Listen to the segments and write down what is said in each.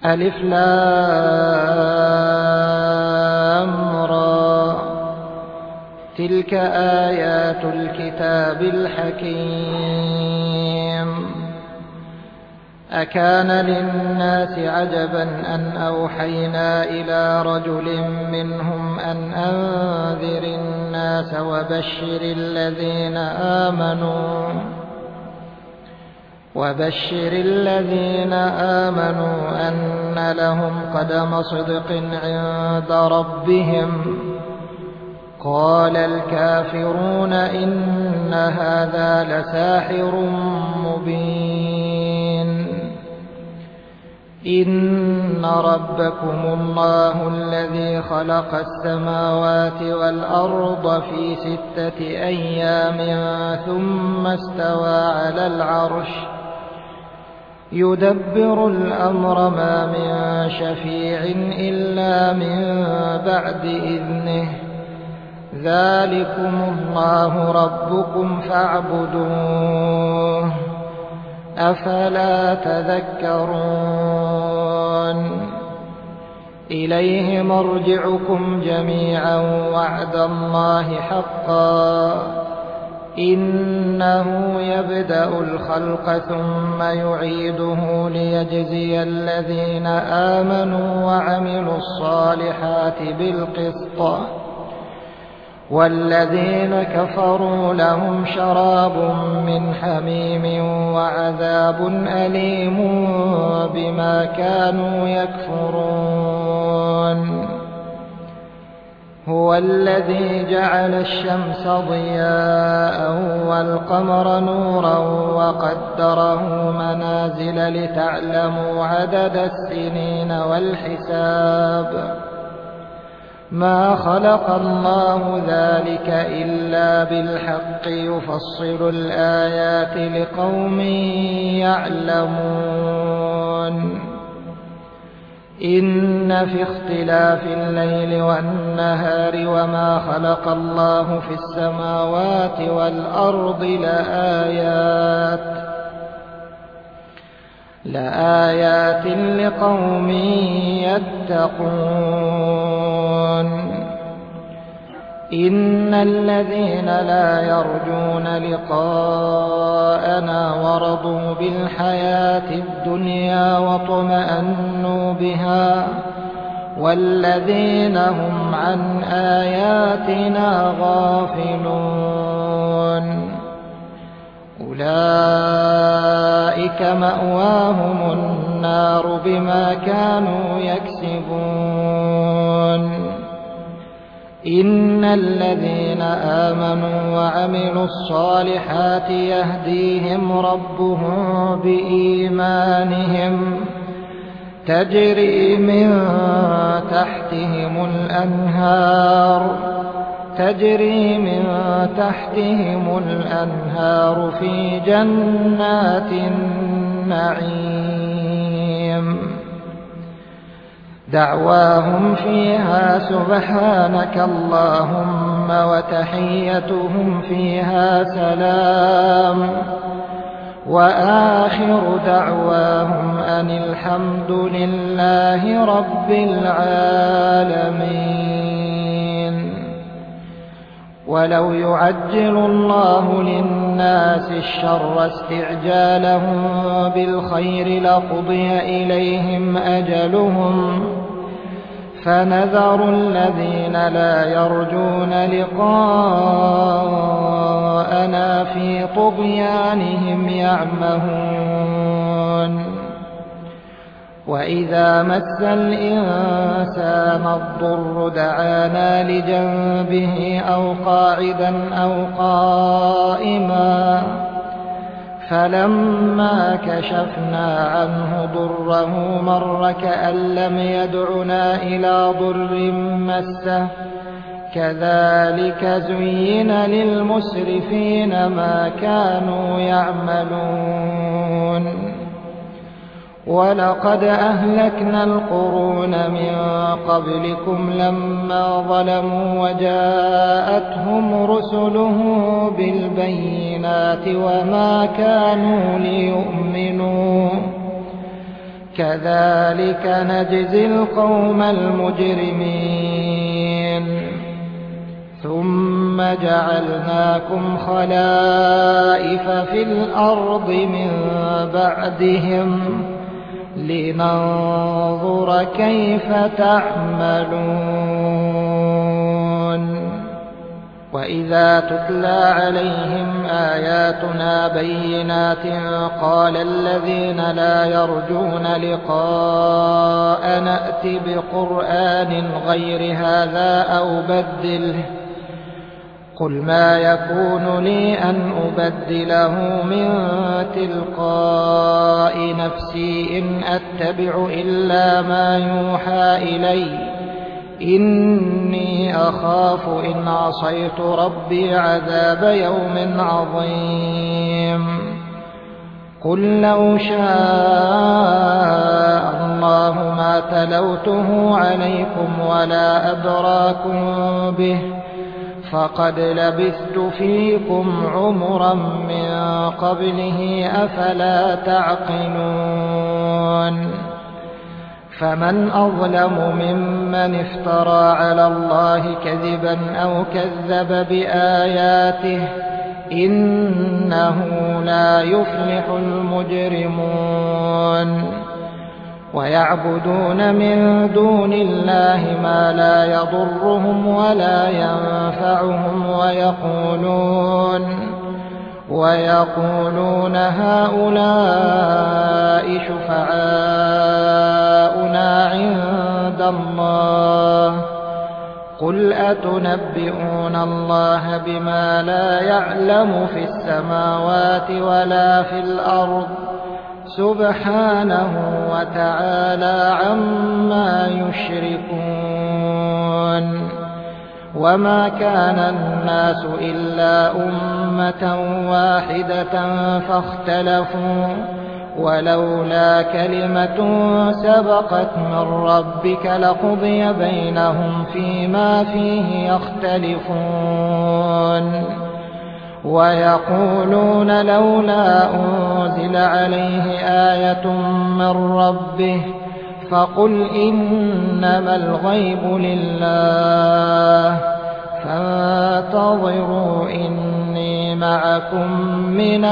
ألف لام را تلك آيات الكتاب الحكيم أكان للناس عجبا أن أوحينا إلى رجل منهم أن أنذر الناس وبشر الذين آمنوا أن لهم قدم صدق عند ربهم قال الكافرون إن هذا لساحر مبين إن ربكم الله الذي خلق السماوات والأرض في 6 أيام ثم استوى على العرش يدبر الأمر ما من شفيع إلا من بعد إذنه ذلكم الله ربكم فاعبدوه أفلا تذكرون إليه مرجعكم جميعا وعد الله حقا إنه يبدأ الخلق ثم يعيده ليجزي الذين آمنوا وعملوا الصالحات بالقسط والذين كفروا لهم شراب من حميم وعذاب أليم بما كانوا يكفرون هو الذي جعل الشمس ضياء والقمر نورا وقدره منازل لتعلموا عدد السنين والحساب ما خلق الله ذلك إلا بالحق يفصل الآيات لقوم يعلمون إن في اختلاف الليل والنهار وما خلق الله في السماوات والأرض لآيات لقوم يتقون إن الذين لا يرجون لقاءنا ورضوا بالحياة الدنيا واطمأنوا بها والذين هم عن آياتنا غافلون أولئك مأواهم النار بما كانوا يكسبون إن الذين آمنوا وعملوا الصالحات يهديهم ربهم بإيمانهم تجري من تحتهم الأنهار في جنات النعيم دعواهم فيها سبحانك اللهم وتحيتهم فيها سلام وآخر دعواهم أن الحمد لله رب العالمين ولو يعجل الله للناس الشر استعجالهم بالخير لقضي إليهم أجلهم فنذر الذين لا يرجون لقاءنا في طغيانهم يعمهون وإذا مس الإنسان الضر دعانا لجنبه أو قاعدا أو قائما فلما كشفنا عنه ضره مر كأن لم يدعنا إلى ضر مسه كذلك زين للمسرفين ما كانوا يعملون ولقد أهلكنا القرون من قبلكم لما ظلموا وجاءتهم رسلهم بالبينات وما كانوا ليؤمنوا كذلك نجزي القوم المجرمين ثم جعلناكم خلائف في الأرض من بعدهم لننظر كيف تعملون وإذا تتلى عليهم آياتنا بينات قال الذين لا يرجون لقاء نأت بقرآن غير هذا أو بدله قل ما يكون لي أن أبدله من تلقاء نفسي إن أتبع إلا ما يوحى إلي إني أخاف إن عصيت ربي عذاب يوم عظيم قل لو شاء الله ما تلوته عليكم ولا أدراكم به فقد لبثت فيكم عمرا من قبله أفلا تعقلون فمن أظلم ممن افترى على الله كذبا أو كذب بآياته إنه لا يفلح المجرمون ويعبدون من دون الله ما لا يضرهم ولا ينفعهم ويقولون هؤلاء شفعاؤنا عند الله قل أتنبئون الله بما لا يعلم في السماوات ولا في الأرض سبحانه وتعالى عما يشركون وما كان الناس إلا أمة واحدة فاختلفوا ولولا كلمة سبقت من ربك لقضي بينهم فيما فيه يختلفون ويقولون لولا أنزل عليه آية من ربه فقل إنما الغيب لله فانتظروا إني معكم من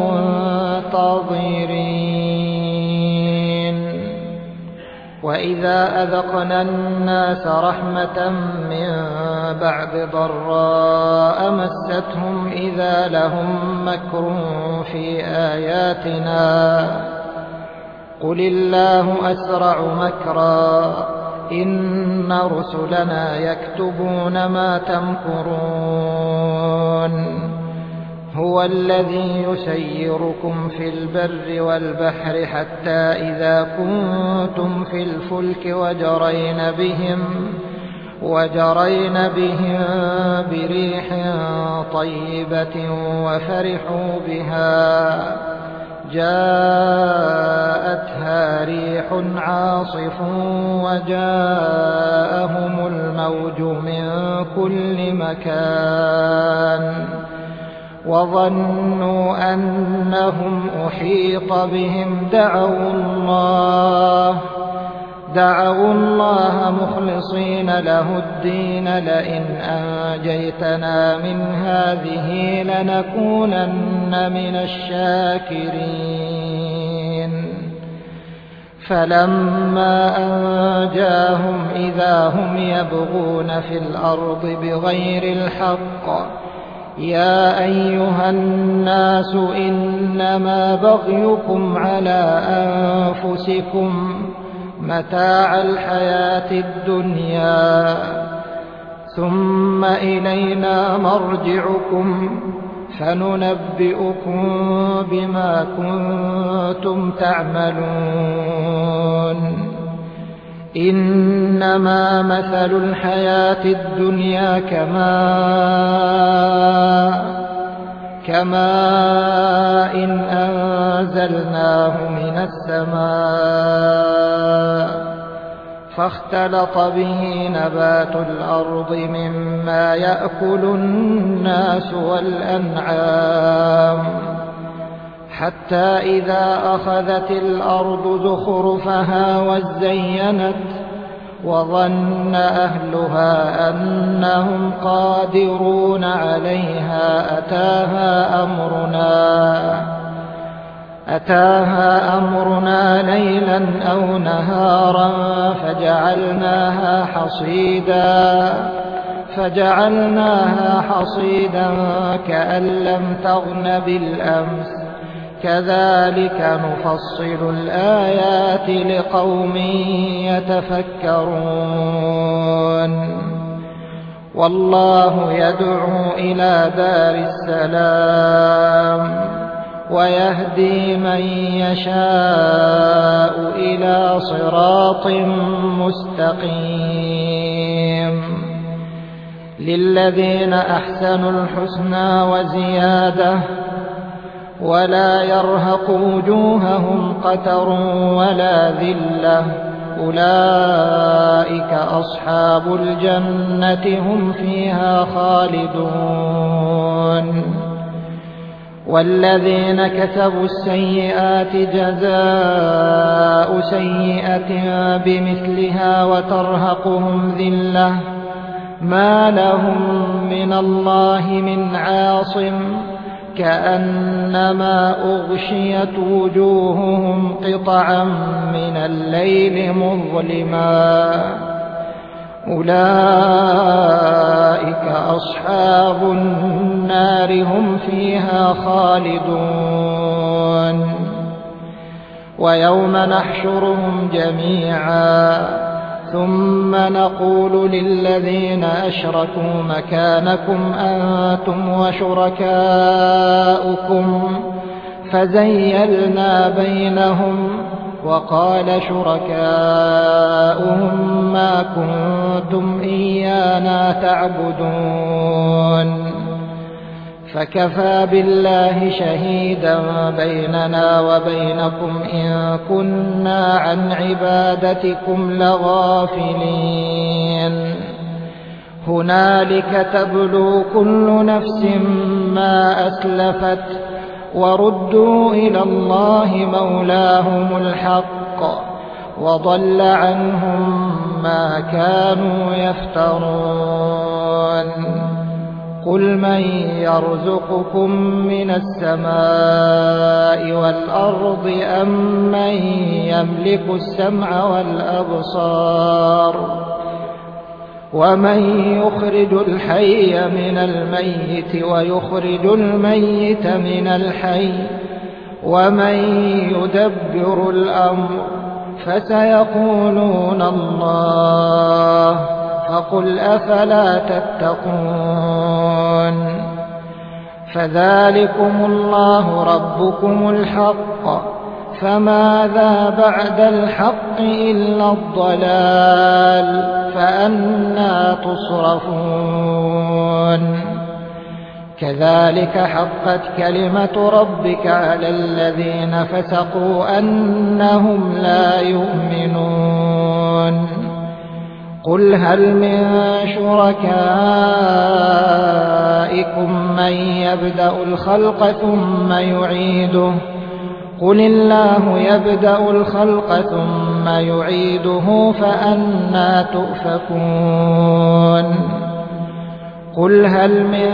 المنتظرين وإذا أذقنا الناس رحمة من بعد ضراء مستهم إذا لهم مكر في آياتنا قل الله أسرع مكرا إن رسلنا يكتبون ما تمكرون هو الذي يسيركم في البر والبحر حتى إذا كنتم في الفلك وجرين بهم بريح طيبة وفرحوا بها جاءتها ريح عاصف وجاءهم الموج من كل مكان وظنوا أنهم أحيط بهم دعوا الله مخلصين له الدين لئن أنجيتنا من هذه لنكونن من الشاكرين فلما أنجاهم إذا هم يبغون في الأرض بغير الحق يا أيها الناس إنما بغيكم على أنفسكم متاع الحياة الدنيا ثم إلينا مرجعكم فننبئكم بما كنتم تعملون إنما مثل الحياة الدنيا كماء إن أنزلناه من السماء فاختلط به نبات الأرض مما يأكل الناس والأنعام حتى إذا أخذت الأرض زخرفها وزينت وظن أهلها أنهم قادرون عليها أتاها أمرنا ليلا أو نهارا فجعلناها حصيدا كأن لم تغن بالأمس كذلك نفصل الآيات لقوم يتفكرون والله يدعو إلى دار السلام ويهدي من يشاء إلى صراط مستقيم للذين أحسنوا الحسنى وزيادة ولا يرهق وجوههم قتر ولا ذلة أولئك أصحاب الجنة هم فيها خالدون والذين كسبوا السيئات جزاء سيئة بمثلها وترهقهم ذلة ما لهم من الله من عاصم كأنما أغشيت وجوههم قطعا من الليل مظلما أولئك أصحاب النار هم فيها خالدون ويوم نحشرهم جميعا ثم نقول للذين أشركوا مكانكم أنتم وشركاؤكم فزيلنا بينهم وقال شركاؤهم ما كنتم إيانا تعبدون فكفى بالله شهيدا بيننا وبينكم إن كنا عن عبادتكم لغافلين هنالك تبلو كل نفس ما أسلفت وردوا إلى الله مولاهم الحق وضل عنهم ما كانوا يفترون قل من يرزقكم من السماء والأرض أم من يملك السمع والأبصار ومن يخرج الحي من الميت ويخرج الميت من الحي ومن يدبر الأمر فسيقولون الله فقل أفلا تتقون فذلكم الله ربكم الحق فماذا بعد الحق إلا الضلال فأنى تصرفون كذلك حقت كلمة ربك على الذين فسقوا أنهم لا يؤمنون قل هل من شركائكم من يبدأ الخلق ثم يعيده قل الله يبدأ الخلق ثم يعيده فأنى تؤفكون قل هل من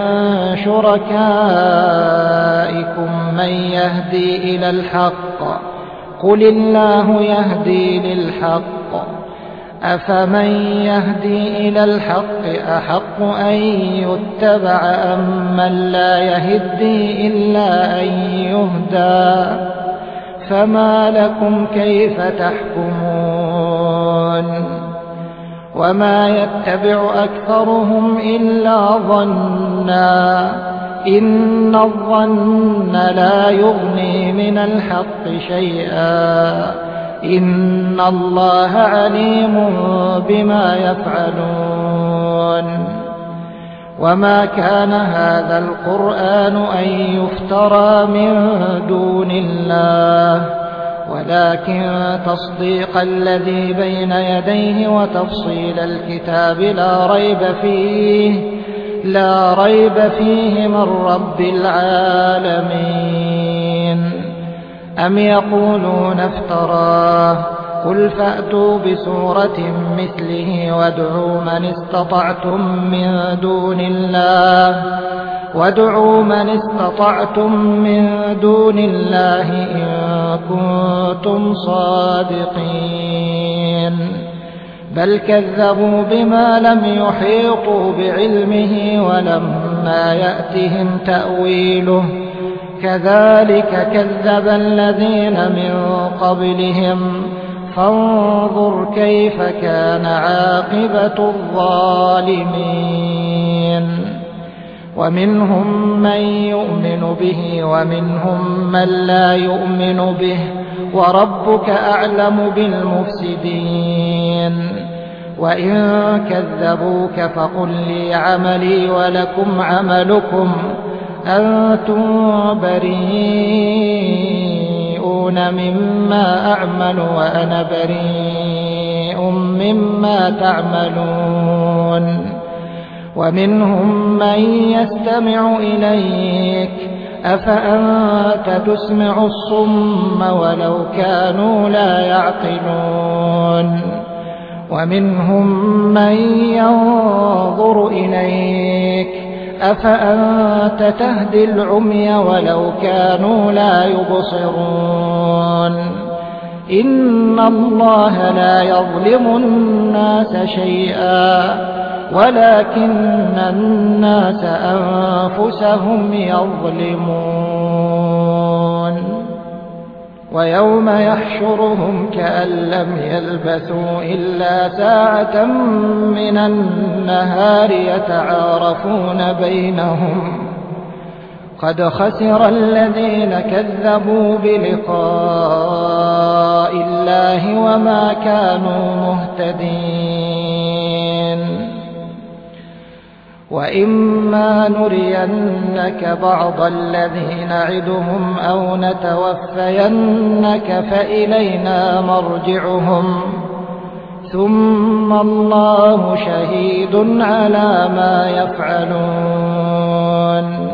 شركائكم من يهدي إلى الحق قل الله يهدي للحق أفمن يهدي إلى الحق أحق أن يتبع أم من لا يهدي إلا أن يهدى فما لكم كيف تحكمون وما يتبع أكثرهم إلا ظنا إن الظن لا يغني من الحق شيئا إن الله عليم بما يفعلون وما كان هذا القرآن أن يفترى من دون الله ولكن تصديق الذي بين يديه وتفصيل الكتاب لا ريب فيه من رب العالمين أم يقولون افتراه قل فأتوا بسورة مثله وادعوا من استطعتم من دون الله إن كنتم صادقين بل كذبوا بما لم يحيطوا بعلمه ولما يأتهم تأويله كذلك كذب الذين من قبلهم فانظر كيف كان عاقبة الظالمين ومنهم من يؤمن به ومنهم من لا يؤمن به وربك أعلم بالمفسدين وإن كذبوك فقل لي عملي ولكم عملكم أنتم بريئون مما أعمل وأنا بريء مما تعملون ومنهم من يستمع إليك أفأنت تسمع الصم ولو كانوا لا يعقلون ومنهم من ينظر إليك أفأنت تهدي العمي ولو كانوا لا يبصرون إن الله لا يظلم الناس شيئا ولكن الناس أنفسهم يظلمون ويوم يحشرهم كأن لم يلبثوا إلا ساعة من النهار يتعارفون بينهم قد خسر الذين كذبوا بلقاء الله وما كانوا مهتدين وإما نرينك بعض الذي نعدهم أو نتوفينك فإلينا مرجعهم ثم الله شهيد على ما يفعلون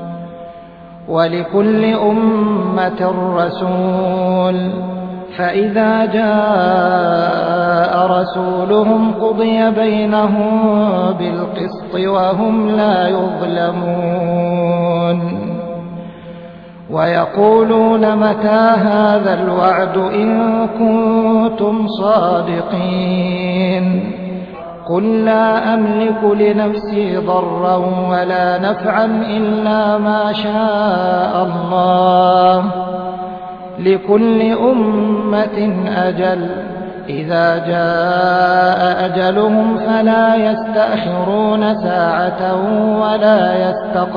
ولكل أمة رسول فإذا جاء رسولهم قضي بينهم بالقسط وهم لا يظلمون ويقولون متى هذا الوعد إن كنتم صادقين قل لا أملك لنفسي ضرا ولا نفعا إلا ما شاء الله لكل أمة أجل إذا جاء أجلهم فلا يستأخرون ساعة ولا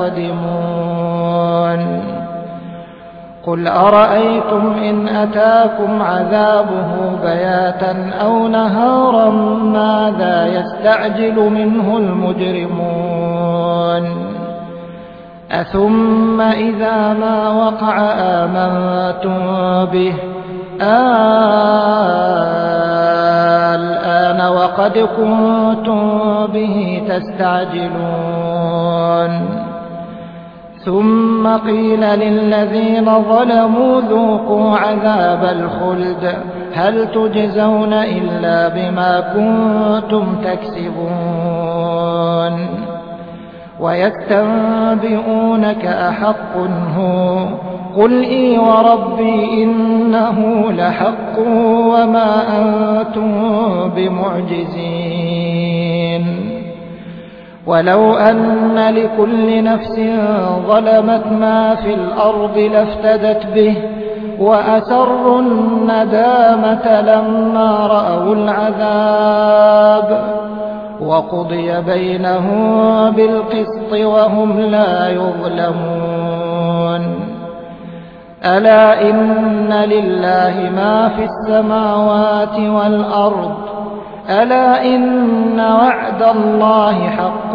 يستقدمون قل أرأيتم إن أتاكم عذابه بياتا أو نهارا ماذا يستعجل منه المجرمون أثم إذا ما وقع آمنتم به الآن وقد كنتم به تستعجلون ثم قيل للذين ظلموا ذوقوا عذاب الخلد هل تجزون إلا بما كنتم تكسبون ويستنبئونك أحق هو قل إي وربي إنه لحق وما أنتم بمعجزين ولو أن لكل نفس ظلمت ما في الأرض لافتدت به وأسروا الندامة لما رأوا العذاب وقضي بينهم بالقسط وهم لا يظلمون ألا إن لله ما في السماوات والأرض ألا إن وعد الله حق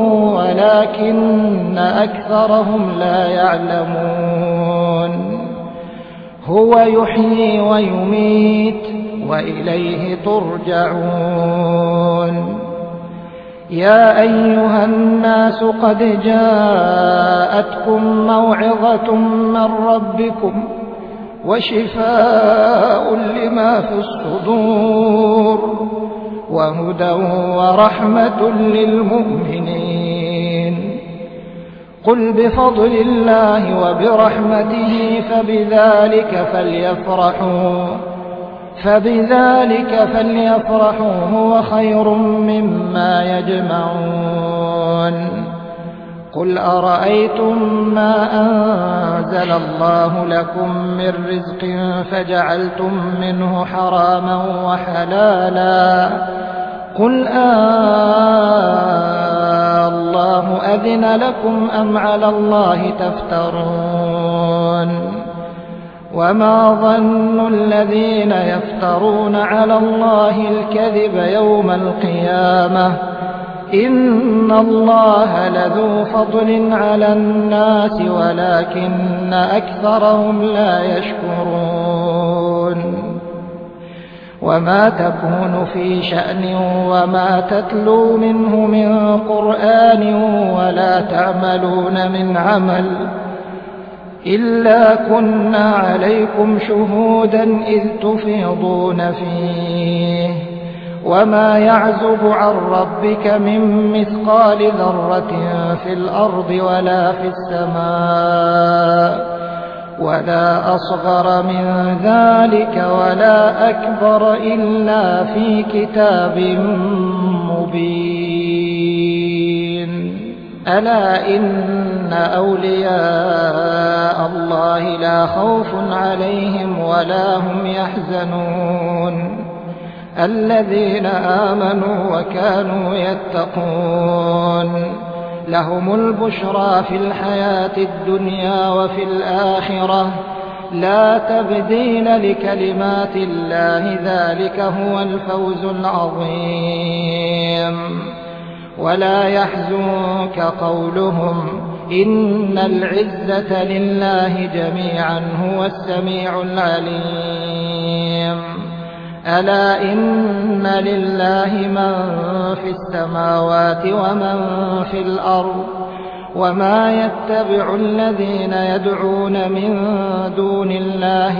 ولكن أكثرهم لا يعلمون هو يحيي ويميت وإليه ترجعون يا أيها الناس قد جاءتكم موعظة من ربكم وشفاء لما في الصدور وهدى ورحمة للمؤمنين. قل بفضل الله وبرحمته فبذلك فليفرحوا هو خير مما يجمعون. قل أرأيتم ما أنزل الله لكم من رزق فجعلتم منه حراما وحلالا قل الله أذن لكم أم على الله تفترون. وما ظن الذين يفترون على الله الكذب يوم القيامة إن الله لذو فضل على الناس ولكن أكثرهم لا يشكرون. وما تكون في شأن وما تتلو منه من قرآن ولا تعملون من عمل إلا كنا عليكم شهودا إذ تفيضون فيه. وما يعزب عن ربك من مثقال ذرة في الأرض ولا في السماء ولا أصغر من ذلك ولا أكبر إلا في كتاب مبين. ألا إن أولياء الله لا خوف عليهم ولا هم يحزنون الذين آمنوا وكانوا يتقون لهم البشرى في الحياة الدنيا وفي الآخرة لا تبديل لكلمات الله ذلك هو الفوز العظيم. ولا يحزنك قولهم إن العزة لله جميعا هو السميع العليم. ألا إن لله من في السماوات ومن في الأرض وما يتبع الذين يدعون من دون الله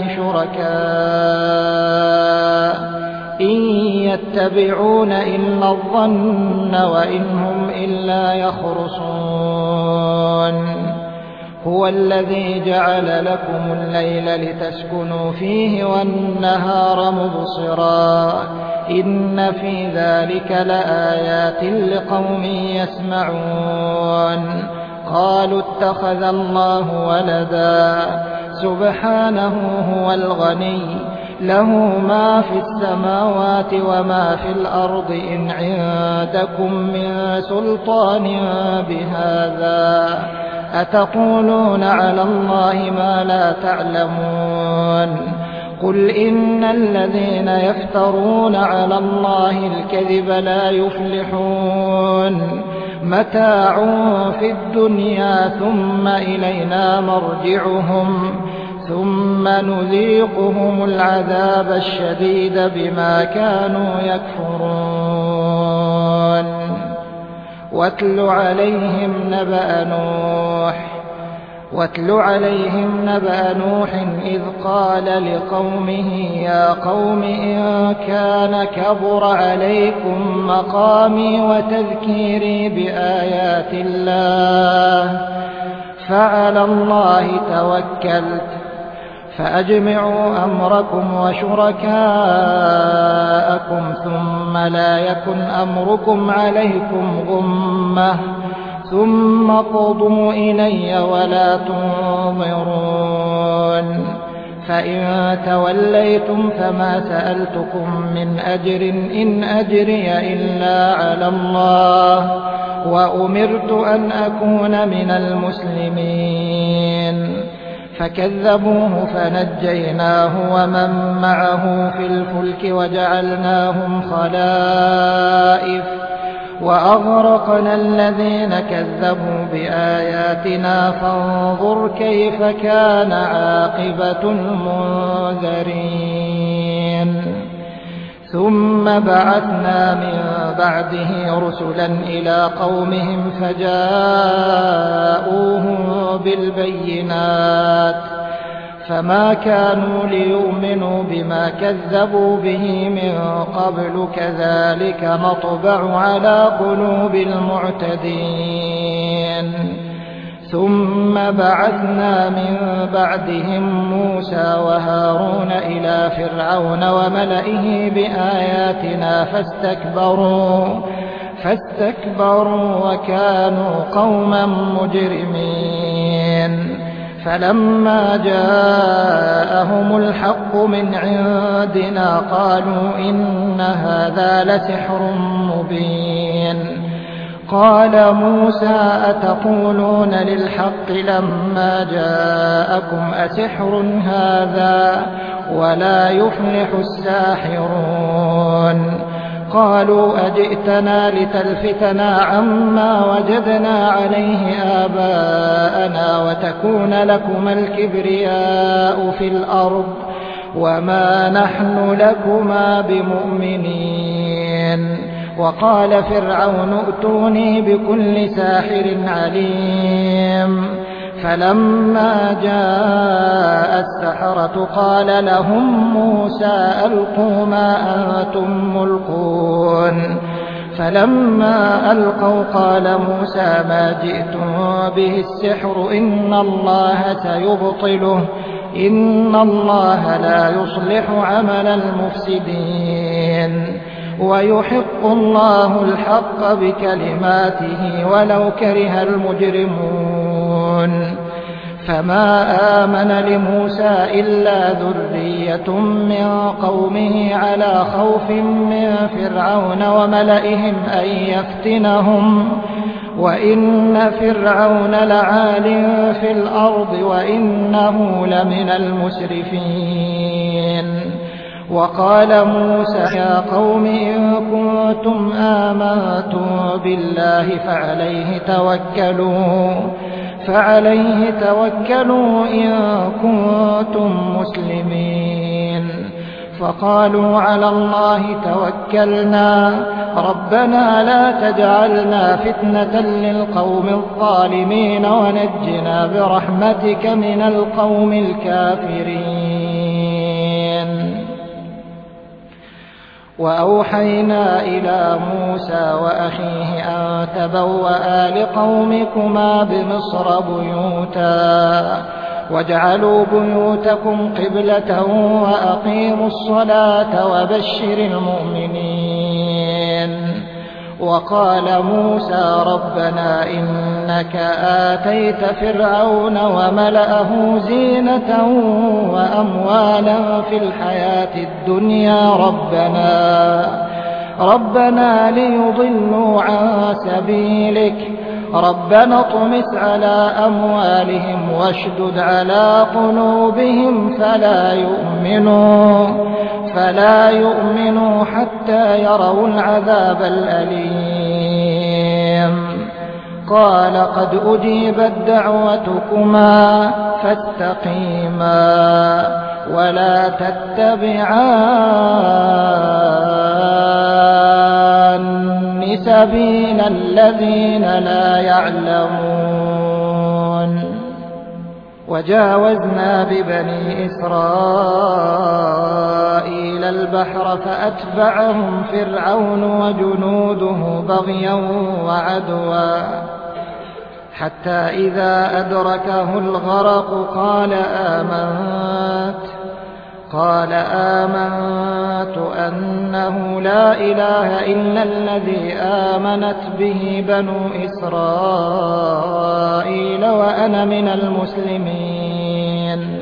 شركاء إن يتبعون إلا الظن وإن هم إلا يخرصون. هو الذي جعل لكم الليل لتسكنوا فيه والنهار مبصرا إن في ذلك لآيات لقوم يسمعون. قالوا اتخذ الله ولدا سبحانه هو الغني له ما في السماوات وما في الأرض إن عندكم من سلطان بهذا أتقولون على الله ما لا تعلمون. قل إن الذين يفترون على الله الكذب لا يفلحون متاع في الدنيا ثم إلينا مرجعهم ثم نذيقهم العذاب الشديد بما كانوا يكفرون. واتل عليهم نبأ نوح إذ قال لقومه يا قوم إن كان كبر عليكم مقامي وتذكيري بآيات الله فعلى الله توكلت فأجمعوا أمركم وشركاءكم ثم لا يكن أمركم عليكم غمة ثم قضوا إلي ولا تنظرون. فإن توليتم فما سألتكم من أجر إن أجري إلا على الله وأمرت أن أكون من المسلمين. فكذبوه فنجيناه ومن معه في الفلك وجعلناهم خلائف وأغرقنا الذين كذبوا بآياتنا فانظر كيف كان عاقبة المنذرين. ثم بعثنا من بعده رسلا إلى قومهم فما كانوا ليؤمنوا بما كذبوا به من قبل كذلك نطبع على قلوب المعتدين ثم بعثنا من بعدهم موسى وهارون إلى فرعون وملئه بآياتنا فاستكبروا وكانوا قوما مجرمين فلما جاءهم الحق من عندنا قالوا إن هذا لسحر مبين قال موسى أتقولون للحق لما جاءكم أسحر هذا ولا يفلح الساحرون قالوا أجئتنا لتلفتنا عما وجدنا عليه آباءنا وتكون لكما الكبرياء في الأرض وما نحن لكما بمؤمنين وقال فرعون ائتوني بكل ساحر عليم فلما جاء السحرة قال لهم موسى ألقوا ما أنتم ملقون فلما ألقوا قال موسى ما جئتم به السحر إن الله سيبطله إن الله لا يصلح عمل المفسدين ويحق الله الحق بكلماته ولو كره المجرمون فما آمن لموسى إلا ذرية من قومه على خوف من فرعون وملئهم أن يفتنهم وإن فرعون لعال في الأرض وإنه لمن المسرفين وقال موسى يا قوم إن كنتم آمنتم بالله فعليه توكلوا إن كنتم مسلمين فقالوا على الله توكلنا ربنا لا تجعلنا فتنة للقوم الظالمين ونجنا برحمتك من القوم الكافرين وأوحينا إلى موسى وأخيه أن تبوأ لقومكما بمصر بيوتا واجعلوا بيوتكم قبلة وأقيموا الصلاة وبشر المؤمنين وقال موسى ربنا إنك آتيت فرعون وملأه زينة وأموالا في الحياة الدنيا ربنا ليضلوا عن سبيلك ربنا اطمس على أموالهم واشدد على قلوبهم فلا يؤمنوا حتى يروا العذاب الأليم قال قد أجيبت دعوتكما فاستقيما ولا تتبعان سبيل الذين لا يعلمون وجاوزنا ببني إسرائيل البحر فأتبعهم فرعون وجنوده بغيا وعدوا حتى إذا أدركه الغرق قال آمنت أنه لا إله إلا الذي آمنت به بنو إسرائيل وأنا من المسلمين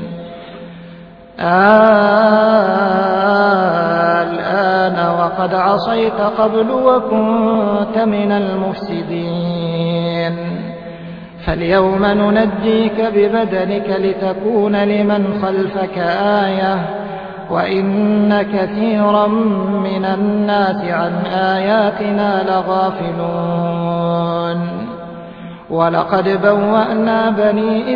الآن وقد عصيت قبل وكنت من المفسدين فاليوم ننجيك ببدنك لتكون لمن خلفك آية وإن كثيرا من الناس عن آياتنا لغافلون ولقد بوأنا بني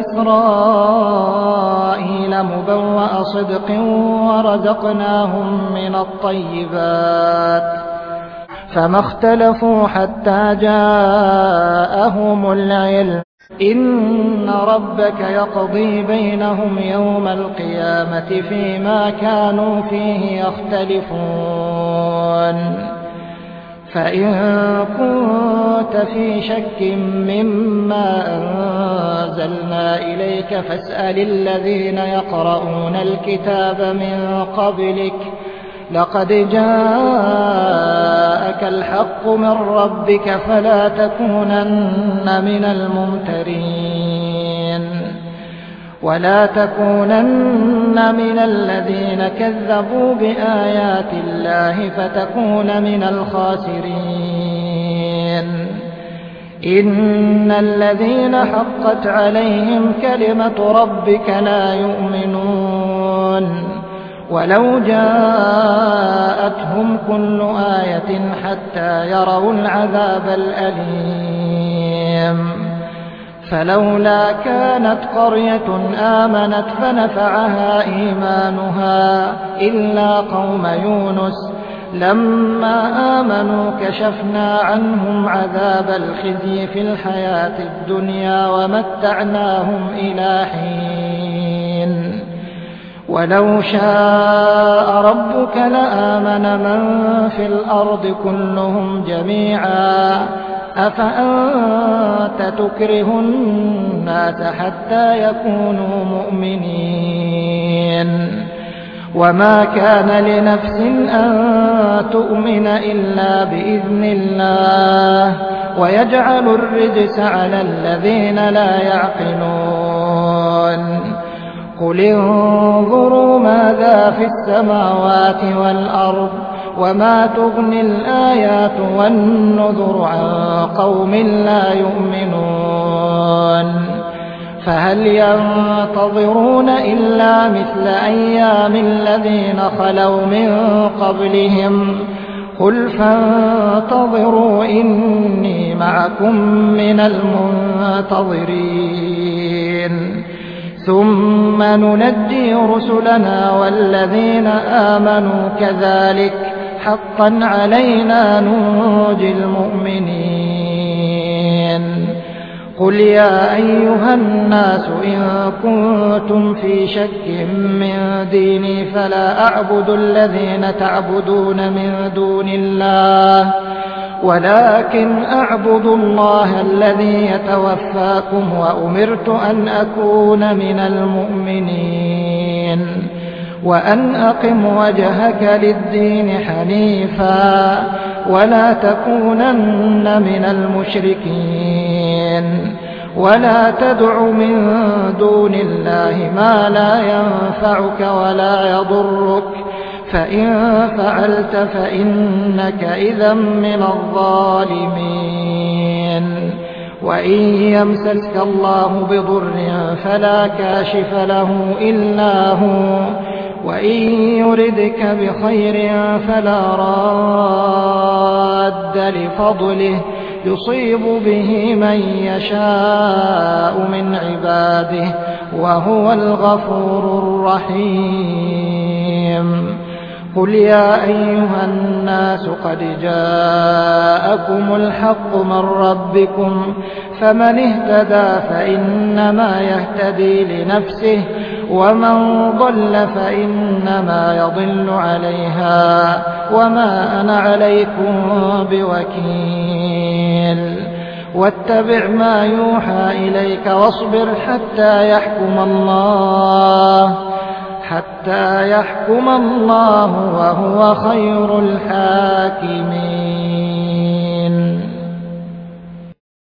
إسرائيل مبوأ صدق ورزقناهم من الطيبات فما اختلفوا حتى جاءهم العلم إن ربك يقضي بينهم يوم القيامة فيما كانوا فيه يختلفون فإن كنت في شك مما أنزلنا إليك فاسأل الذين يقرؤون الكتاب من قبلك لقد جاءك الحق من ربك فلا تكونن من الممترين ولا تكونن من الذين كذبوا بآيات الله فتكون من الخاسرين إن الذين حقت عليهم كلمة ربك لا يؤمنون ولو جاءتهم كل آية حتى يروا العذاب الأليم فلولا كانت قرية آمنت فنفعها إيمانها إلا قوم يونس لما آمنوا كشفنا عنهم عذاب الخزي في الحياة الدنيا ومتعناهم إلى حين ولو شاء ربك لآمن من في الأرض كلهم جميعا أفأنت تكره الناس حتى يكونوا مؤمنين وما كان لنفس أن تؤمن إلا بإذن الله ويجعل الرجس على الذين لا يعقلون قل انظروا ماذا في السماوات والأرض وما تغني الآيات والنذر عن قوم لا يؤمنون فهل ينتظرون إلا مثل أيام الذين خلوا من قبلهم قل فانتظروا إني معكم من المنتظرين ثم ننجي رسلنا والذين آمنوا كذلك حقا علينا ننجي المؤمنين قل يا أيها الناس إن كنتم في شك من ديني فلا أعبد الذين تعبدون من دون الله ولكن أعبد الله الذي يتوفاكم وأمرت أن أكون من المؤمنين وأن أقم وجهك للدين حنيفا ولا تكونن من المشركين ولا تدع من دون الله ما لا ينفعك ولا يضرك فإن فعلت فإنك إذا من الظالمين وإن يمسسك الله بضر فلا كاشف له إلا هو وإن يردك بخير فلا راد لفضله يصيب به من يشاء من عباده وهو الغفور الرحيم قل يا أيها الناس قد جاءكم الحق من ربكم فمن اهتدى فإنما يهتدي لنفسه ومن ضل فإنما يضل عليها وما أنا عليكم بوكيل واتبع ما يوحى إليك واصبر حتى يحكم الله وهو خير الحاكمين